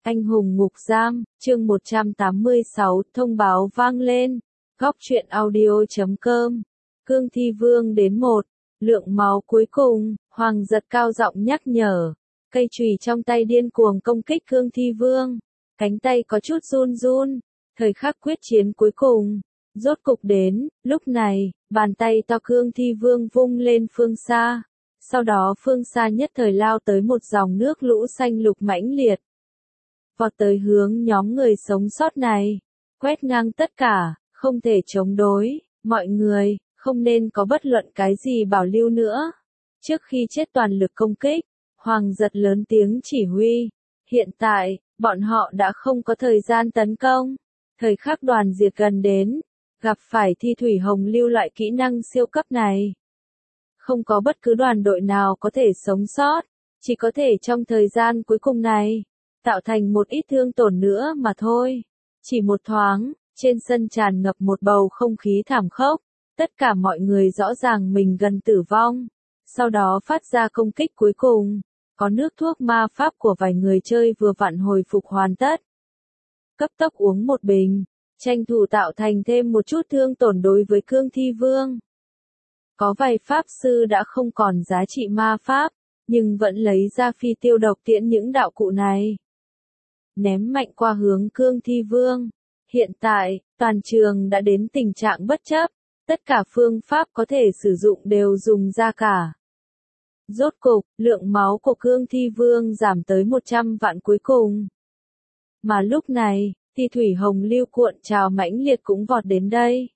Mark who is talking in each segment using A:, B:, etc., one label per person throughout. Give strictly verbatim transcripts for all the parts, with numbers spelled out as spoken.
A: Anh hùng ngục giam, chương một trăm tám mươi sáu, thông báo vang lên. Góc truyện audio chấm com. Cương Thi Vương đến một. Lượng máu cuối cùng, Hoàng Giật cao giọng nhắc nhở. Cây chùy trong tay điên cuồng công kích Cương Thi Vương. Cánh tay có chút run run. Thời khắc quyết chiến cuối cùng. Rốt cục đến, lúc này, bàn tay to Cương Thi Vương vung lên phương xa. Sau đó phương xa nhất thời lao tới một dòng nước lũ xanh lục mãnh liệt. Vọt tới hướng nhóm người sống sót này. Quét ngang tất cả, không thể chống đối, mọi người, không nên có bất luận cái gì bảo lưu nữa. Trước khi chết toàn lực công kích, Hoàng Giật lớn tiếng chỉ huy. Hiện tại, bọn họ đã không có thời gian tấn công. Thời khắc đoàn diệt gần đến, gặp phải thi thủy hồng lưu loại kỹ năng siêu cấp này. Không có bất cứ đoàn đội nào có thể sống sót, chỉ có thể trong thời gian cuối cùng này, tạo thành một ít thương tổn nữa mà thôi. Chỉ một thoáng, trên sân tràn ngập một bầu không khí thảm khốc, tất cả mọi người rõ ràng mình gần tử vong. Sau đó phát ra công kích cuối cùng, có nước thuốc ma pháp của vài người chơi vừa vặn hồi phục hoàn tất. Cấp tốc uống một bình, tranh thủ tạo thành thêm một chút thương tổn đối với Cương Thi Vương. Có vài pháp sư đã không còn giá trị ma pháp, nhưng vẫn lấy ra phi tiêu độc tiễn những đạo cụ này. Ném mạnh qua hướng Cương Thi Vương. Hiện tại, toàn trường đã đến tình trạng bất chấp, tất cả phương pháp có thể sử dụng đều dùng ra cả. Rốt cục, lượng máu của Cương Thi Vương giảm tới một trăm vạn cuối cùng. Mà lúc này, thi thủy hồng lưu cuộn trào mãnh liệt cũng vọt đến đây.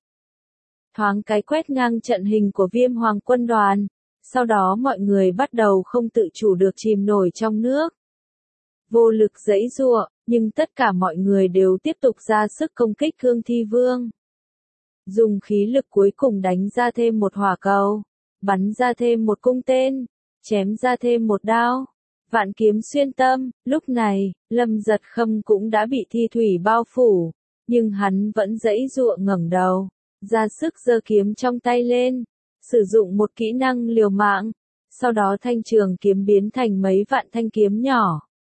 A: Thoáng cái quét ngang trận hình của Viêm Hoàng quân đoàn, sau đó mọi người bắt đầu không tự chủ được chìm nổi trong nước. Vô lực giãy giụa, nhưng tất cả mọi người đều tiếp tục ra sức công kích Cương Thi Vương. Dùng khí lực cuối cùng đánh ra thêm một hỏa cầu, bắn ra thêm một cung tên, chém ra thêm một đao. Vạn kiếm xuyên tâm, lúc này, Lâm Giật Khâm cũng đã bị thi thủy bao phủ, nhưng hắn vẫn giãy giụa ngẩng đầu, ra sức giơ kiếm trong tay lên, sử dụng một kỹ năng liều mạng, sau đó thanh trường kiếm biến thành mấy vạn thanh kiếm nhỏ.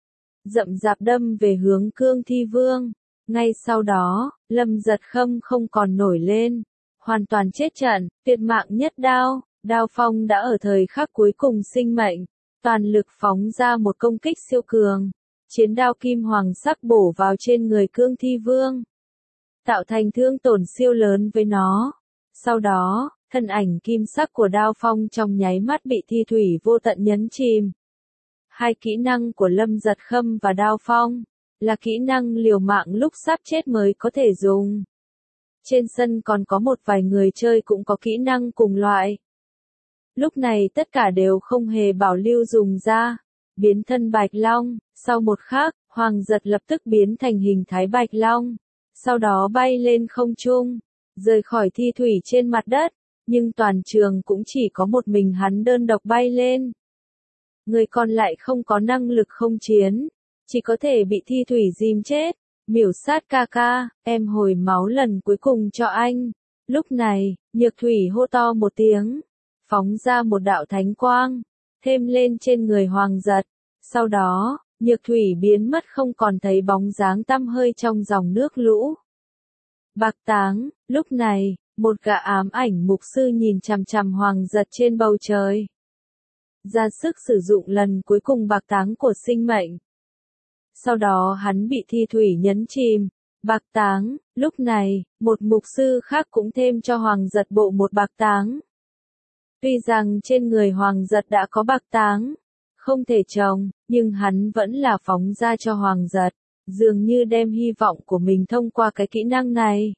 A: Rậm rạp đâm về hướng Cương Thi Vương. Ngay sau đó, Lâm Giật Khâm không còn nổi lên, hoàn toàn chết trận, tuyệt mạng nhất đao. Đao phong đã ở thời khắc cuối cùng sinh mệnh, toàn lực phóng ra một công kích siêu cường. Chiến đao kim hoàng sắc bổ vào trên người Cương Thi Vương, tạo thành thương tổn siêu lớn với nó. Sau đó, thân ảnh kim sắc của đao phong trong nháy mắt bị thi thủy vô tận nhấn chìm. Hai kỹ năng của Lâm Giật Khâm và đao phong là kỹ năng liều mạng lúc sắp chết mới có thể dùng. Trên sân còn có một vài người chơi cũng có kỹ năng cùng loại. Lúc này tất cả đều không hề bảo lưu dùng ra. Biến thân Bạch Long, sau một khắc, Hoàng Giật lập tức biến thành hình thái Bạch Long. Sau đó bay lên không trung, rời khỏi thi thủy trên mặt đất, nhưng toàn trường cũng chỉ có một mình hắn đơn độc bay lên. Người còn lại không có năng lực không chiến, chỉ có thể bị thi thủy dìm chết. Miểu sát ca ca, em hồi máu lần cuối cùng cho anh. Lúc này, Nhược Thủy hô to một tiếng, phóng ra một đạo thánh quang, thêm lên trên người Hoàng Giật. Sau đó, Nhược Thủy biến mất không còn thấy bóng dáng tăm hơi trong dòng nước lũ. Bạc táng, lúc này, một gã ám ảnh mục sư nhìn chằm chằm Hoàng Giật trên bầu trời. Ra sức sử dụng lần cuối cùng bạc táng của sinh mệnh. Sau đó hắn bị thi thủy nhấn chìm. Bạc táng, lúc này, một mục sư khác cũng thêm cho Hoàng Giật bộ một bạc táng. Tuy rằng trên người Hoàng Giật đã có bạc táng, không thể trồng, nhưng hắn vẫn là phóng ra cho Hoàng Giật, dường như đem hy vọng của mình thông qua cái kỹ năng này.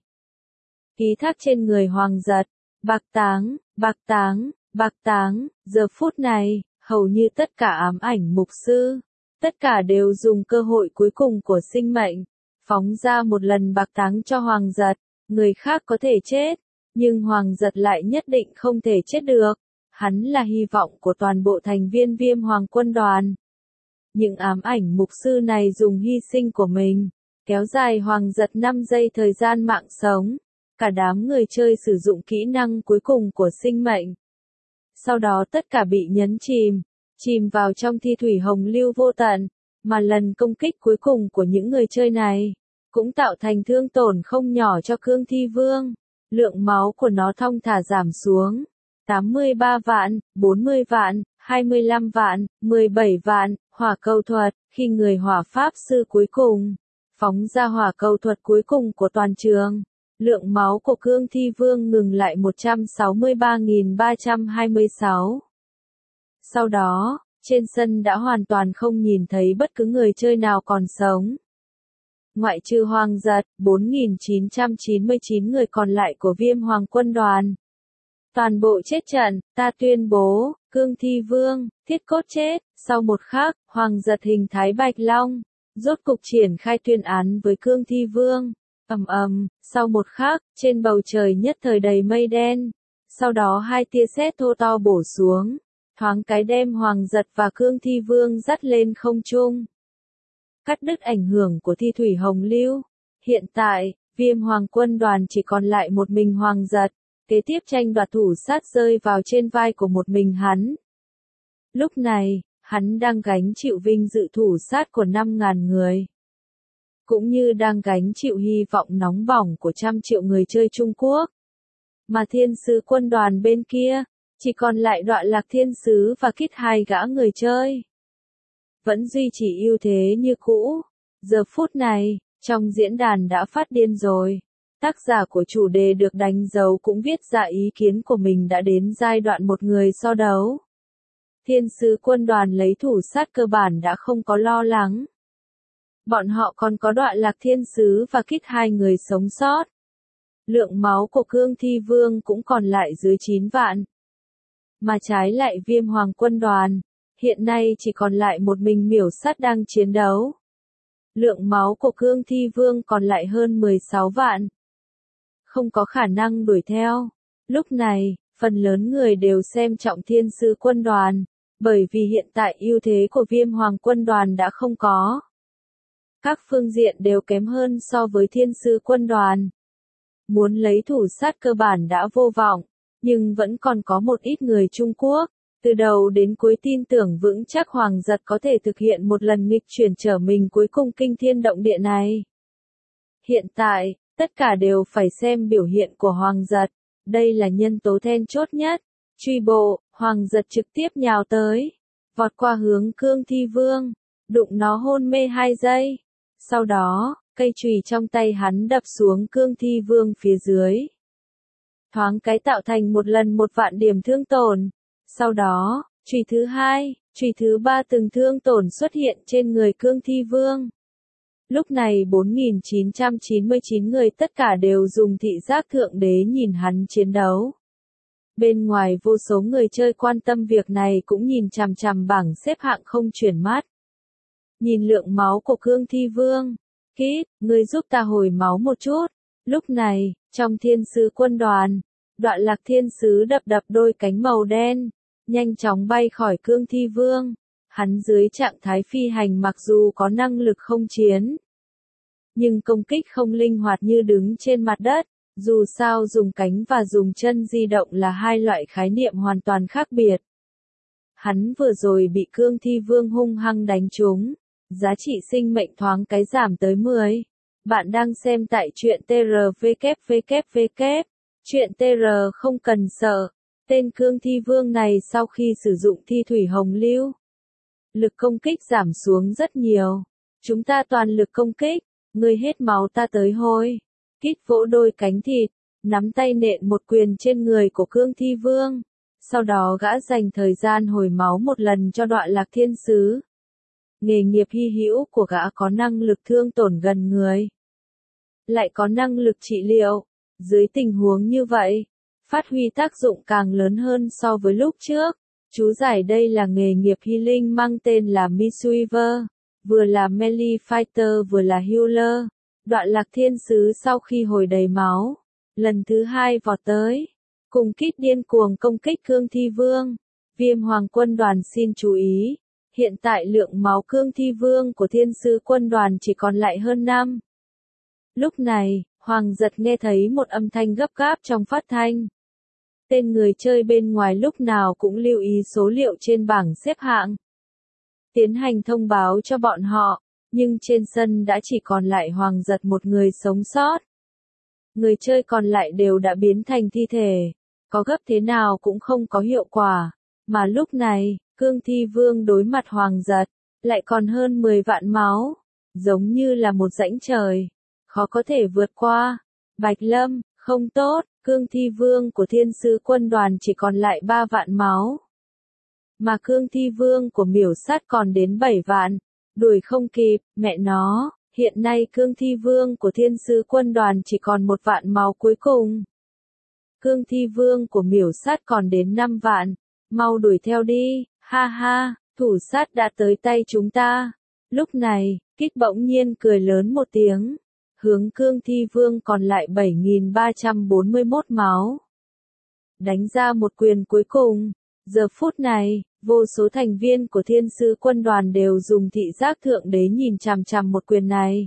A: Ký thác trên người Hoàng Giật, bạc táng, bạc táng, bạc táng, giờ phút này, hầu như tất cả ám ảnh mục sư, tất cả đều dùng cơ hội cuối cùng của sinh mệnh, phóng ra một lần bạc táng cho Hoàng Giật. Người khác có thể chết, nhưng Hoàng Giật lại nhất định không thể chết được. Hắn là hy vọng của toàn bộ thành viên Viêm Hoàng quân đoàn. Những ám ảnh mục sư này dùng hy sinh của mình, kéo dài Hoàng Giật năm giây thời gian mạng sống. Cả đám người chơi sử dụng kỹ năng cuối cùng của sinh mệnh. Sau đó tất cả bị nhấn chìm, chìm vào trong thi thủy hồng lưu vô tận. Mà lần công kích cuối cùng của những người chơi này, cũng tạo thành thương tổn không nhỏ cho Cương Thi Vương. Lượng máu của nó thong thả giảm xuống. tám mươi ba vạn, bốn mươi vạn, hai mươi lăm vạn, mười bảy vạn, hỏa cầu thuật, khi người hỏa pháp sư cuối cùng phóng ra hỏa cầu thuật cuối cùng của toàn trường. Lượng máu của Cương Thi Vương ngừng lại một trăm sáu mươi ba nghìn ba trăm hai mươi sáu. Sau đó, trên sân đã hoàn toàn không nhìn thấy bất cứ người chơi nào còn sống. Ngoại trừ Hoàng Giật, bốn nghìn chín trăm chín mươi chín người còn lại của Viêm Hoàng quân đoàn. Toàn bộ chết trận, ta tuyên bố, Cương Thi Vương, Thiết Cốt chết. Sau một khắc, Hoàng Giật hình thái Bạch Long, rốt cục triển khai tuyên án với Cương Thi Vương. Ầm ầm, sau một khắc, trên bầu trời nhất thời đầy mây đen. Sau đó hai tia sét thô to bổ xuống, thoáng cái đem Hoàng Giật và Cương Thi Vương dắt lên không trung. Cắt đứt ảnh hưởng của thi thủy hồng lưu. Hiện tại, Viêm Hoàng quân đoàn chỉ còn lại một mình Hoàng Giật. Kế tiếp tranh đoạt thủ sát rơi vào trên vai của một mình hắn. Lúc này, hắn đang gánh chịu vinh dự thủ sát của năm ngàn người. Cũng như đang gánh chịu hy vọng nóng bỏng của trăm triệu người chơi Trung Quốc. Mà thiên sứ quân đoàn bên kia, chỉ còn lại Đoạn Lạc Thiên Sứ và Kít hai gã người chơi. Vẫn duy trì ưu thế như cũ. Giờ phút này, trong diễn đàn đã phát điên rồi. Tác giả của chủ đề được đánh dấu cũng viết ra ý kiến của mình đã đến giai đoạn một người so đấu. Thiên sứ quân đoàn lấy thủ sát cơ bản đã không có lo lắng. Bọn họ còn có Đoạn Lạc Thiên Sứ và Kít hai người sống sót. Lượng máu của Cương Thi Vương cũng còn lại dưới chín vạn. Mà trái lại Viêm Hoàng quân đoàn, hiện nay chỉ còn lại một mình Miểu Sát đang chiến đấu. Lượng máu của Cương Thi Vương còn lại hơn mười sáu vạn. Không có khả năng đuổi theo. Lúc này, phần lớn người đều xem trọng thiên sứ quân đoàn, bởi vì hiện tại ưu thế của Viêm Hoàng quân đoàn đã không có. Các phương diện đều kém hơn so với thiên sứ quân đoàn. Muốn lấy thủ sát cơ bản đã vô vọng, nhưng vẫn còn có một ít người Trung Quốc, từ đầu đến cuối tin tưởng vững chắc Hoàng Giật có thể thực hiện một lần nghịch chuyển trở mình cuối cùng kinh thiên động địa này. Hiện tại, tất cả đều phải xem biểu hiện của Hoàng Giật, đây là nhân tố then chốt nhất. Truy bộ, Hoàng Giật trực tiếp nhào tới, vọt qua hướng Cương Thi Vương, đụng nó hôn mê hai giây. Sau đó, cây chùy trong tay hắn đập xuống Cương Thi Vương phía dưới. Thoáng cái tạo thành một lần một vạn điểm thương tổn. Sau đó, chùy thứ hai, chùy thứ ba từng thương tổn xuất hiện trên người Cương Thi Vương. Lúc này bốn nghìn chín trăm chín mươi chín người tất cả đều dùng thị giác thượng đế nhìn hắn chiến đấu. Bên ngoài vô số người chơi quan tâm việc này cũng nhìn chằm chằm bảng xếp hạng không chuyển mắt. Nhìn lượng máu của Cương Thi Vương. Kít, ngươi giúp ta hồi máu một chút. Lúc này, trong thiên sứ quân đoàn, Đoạn Lạc Thiên Sứ đập đập đôi cánh màu đen, nhanh chóng bay khỏi Cương Thi Vương. Hắn dưới trạng thái phi hành mặc dù có năng lực không chiến, nhưng công kích không linh hoạt như đứng trên mặt đất. Dù sao dùng cánh và dùng chân di động là hai loại khái niệm hoàn toàn khác biệt. Hắn vừa rồi bị Cương Thi Vương hung hăng đánh trúng, giá trị sinh mệnh thoáng cái giảm tới mười. Bạn đang xem tại truyện tê rờ vê kép vê kép vê kép. Truyện tê rờ không cần sợ. Tên Cương Thi Vương này sau khi sử dụng thi thủy hồng lưu, lực công kích giảm xuống rất nhiều. Chúng ta toàn lực công kích, ngươi hết máu ta tới hôi. Kít vỗ đôi cánh thịt, nắm tay nện một quyền trên người của Cương Thi Vương. Sau đó gã dành thời gian hồi máu một lần cho Đoạn Lạc Thiên Sứ. Nghề nghiệp hy hữu của gã có năng lực thương tổn gần người, lại có năng lực trị liệu. Dưới tình huống như vậy, phát huy tác dụng càng lớn hơn so với lúc trước. Chú giải đây là nghề nghiệp healing mang tên là Misuiver, vừa là melee fighter vừa là healer. Đoạn Lạc Thiên Sứ sau khi hồi đầy máu, lần thứ hai vọt tới, cùng Kít điên cuồng công kích Cương Thi Vương. Viêm Hoàng quân đoàn xin chú ý, hiện tại lượng máu Cương Thi Vương của thiên sứ quân đoàn chỉ còn lại hơn năm. Lúc này, Hoàng Giật nghe thấy một âm thanh gấp gáp trong phát thanh. Tên người chơi bên ngoài lúc nào cũng lưu ý số liệu trên bảng xếp hạng. tiến hành thông báo cho bọn họ, nhưng trên sân đã chỉ còn lại Hoàng Giật một người sống sót. Người chơi còn lại đều đã biến thành thi thể, có gấp thế nào cũng không có hiệu quả, mà lúc này, Cương Thi Vương đối mặt Hoàng Giật, lại còn hơn mười vạn máu, giống như là một rãnh trời, khó có thể vượt qua. Bạch Lâm, không tốt, Cương Thi Vương của Thiên Sứ Quân đoàn chỉ còn lại ba vạn máu. Mà Cương Thi Vương của Miểu Sát còn đến bảy vạn, đuổi không kịp, mẹ nó, hiện nay Cương Thi Vương của Thiên Sứ Quân đoàn chỉ còn một vạn máu cuối cùng. Cương Thi Vương của Miểu Sát còn đến năm vạn, mau đuổi theo đi, ha ha, thủ sát đã tới tay chúng ta. Lúc này, Kích bỗng nhiên cười lớn một tiếng, hướng Cương Thi Vương còn lại bảy nghìn ba trăm bốn mươi mốt máu. Đánh ra một quyền cuối cùng, giờ phút này, vô số thành viên của Thiên Sứ Quân đoàn đều dùng thị giác thượng đế nhìn chằm chằm một quyền này.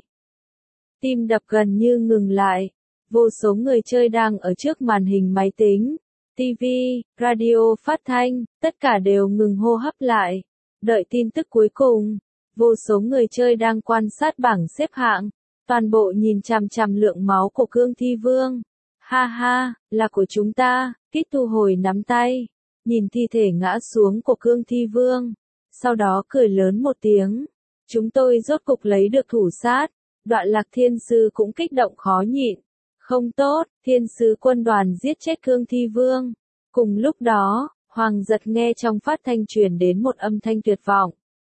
A: Tim đập gần như ngừng lại, vô số người chơi đang ở trước màn hình máy tính, ti vi, radio phát thanh, tất cả đều ngừng hô hấp lại, đợi tin tức cuối cùng. Vô số người chơi đang quan sát bảng xếp hạng, toàn bộ nhìn chằm chằm lượng máu của Cương Thi Vương. Ha ha, là của chúng ta, Kích thu hồi nắm tay, nhìn thi thể ngã xuống của Cương Thi Vương, sau đó cười lớn một tiếng. Chúng tôi rốt cục lấy được thủ sát, Đoạn Lạc Thiên Sư cũng kích động khó nhịn. Không tốt, Thiên Sứ Quân đoàn giết chết Cương Thi Vương. Cùng lúc đó, Hoàng Giật nghe trong phát thanh truyền đến một âm thanh tuyệt vọng.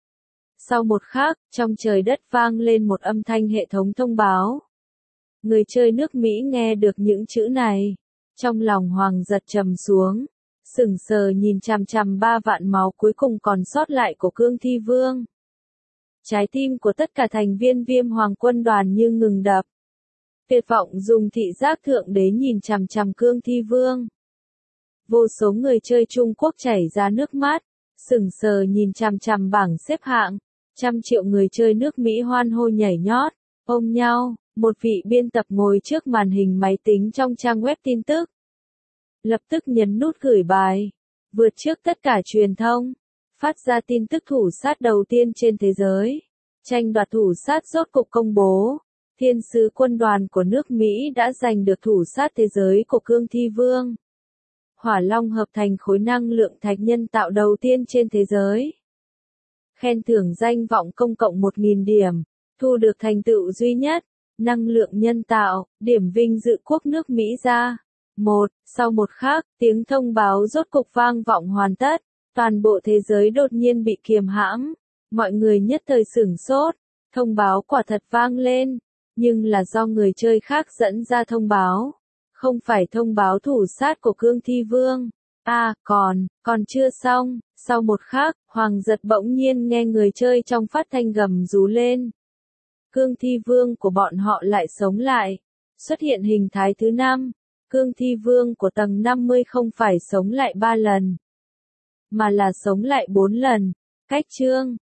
A: Sau một khắc, trong trời đất vang lên một âm thanh hệ thống thông báo. Người chơi nước Mỹ nghe được những chữ này, trong lòng Hoàng Giật trầm xuống, sững sờ nhìn chằm chằm ba vạn máu cuối cùng còn sót lại của Cương Thi Vương. Trái tim của tất cả thành viên Viêm Hoàng quân đoàn như ngừng đập. Tuyệt vọng dùng thị giác thượng đế nhìn chằm chằm Cương Thi Vương. Vô số người chơi Trung Quốc chảy ra nước mắt, sững sờ nhìn chằm chằm bảng xếp hạng. Trăm triệu người chơi nước Mỹ hoan hô nhảy nhót, ôm nhau, một vị biên tập ngồi trước màn hình máy tính trong trang web tin tức. Lập tức nhấn nút gửi bài, vượt trước tất cả truyền thông, phát ra tin tức thủ sát đầu tiên trên thế giới. Tranh đoạt thủ sát rốt cục công bố, Thiên Sứ Quân đoàn của nước Mỹ đã giành được thủ sát thế giới của Cương Thi Vương. Hỏa Long hợp thành khối năng lượng thạch nhân tạo đầu tiên trên thế giới. Khen thưởng danh vọng công cộng một nghìn điểm, thu được thành tựu duy nhất, năng lượng nhân tạo, điểm vinh dự quốc nước Mỹ ra. Một, sau một khắc, tiếng thông báo rốt cục vang vọng hoàn tất, toàn bộ thế giới đột nhiên bị kiềm hãm, mọi người nhất thời sửng sốt, thông báo quả thật vang lên, nhưng là do người chơi khác dẫn ra thông báo, không phải thông báo thủ sát của Cương Thi Vương. À, còn, còn chưa xong, sau một khắc, Hoàng Giật bỗng nhiên nghe người chơi trong phát thanh gầm rú lên. Cương Thi Vương của bọn họ lại sống lại, xuất hiện hình thái thứ năm, Cương Thi Vương của tầng năm mươi không phải sống lại ba lần, mà là sống lại bốn lần. Cách chương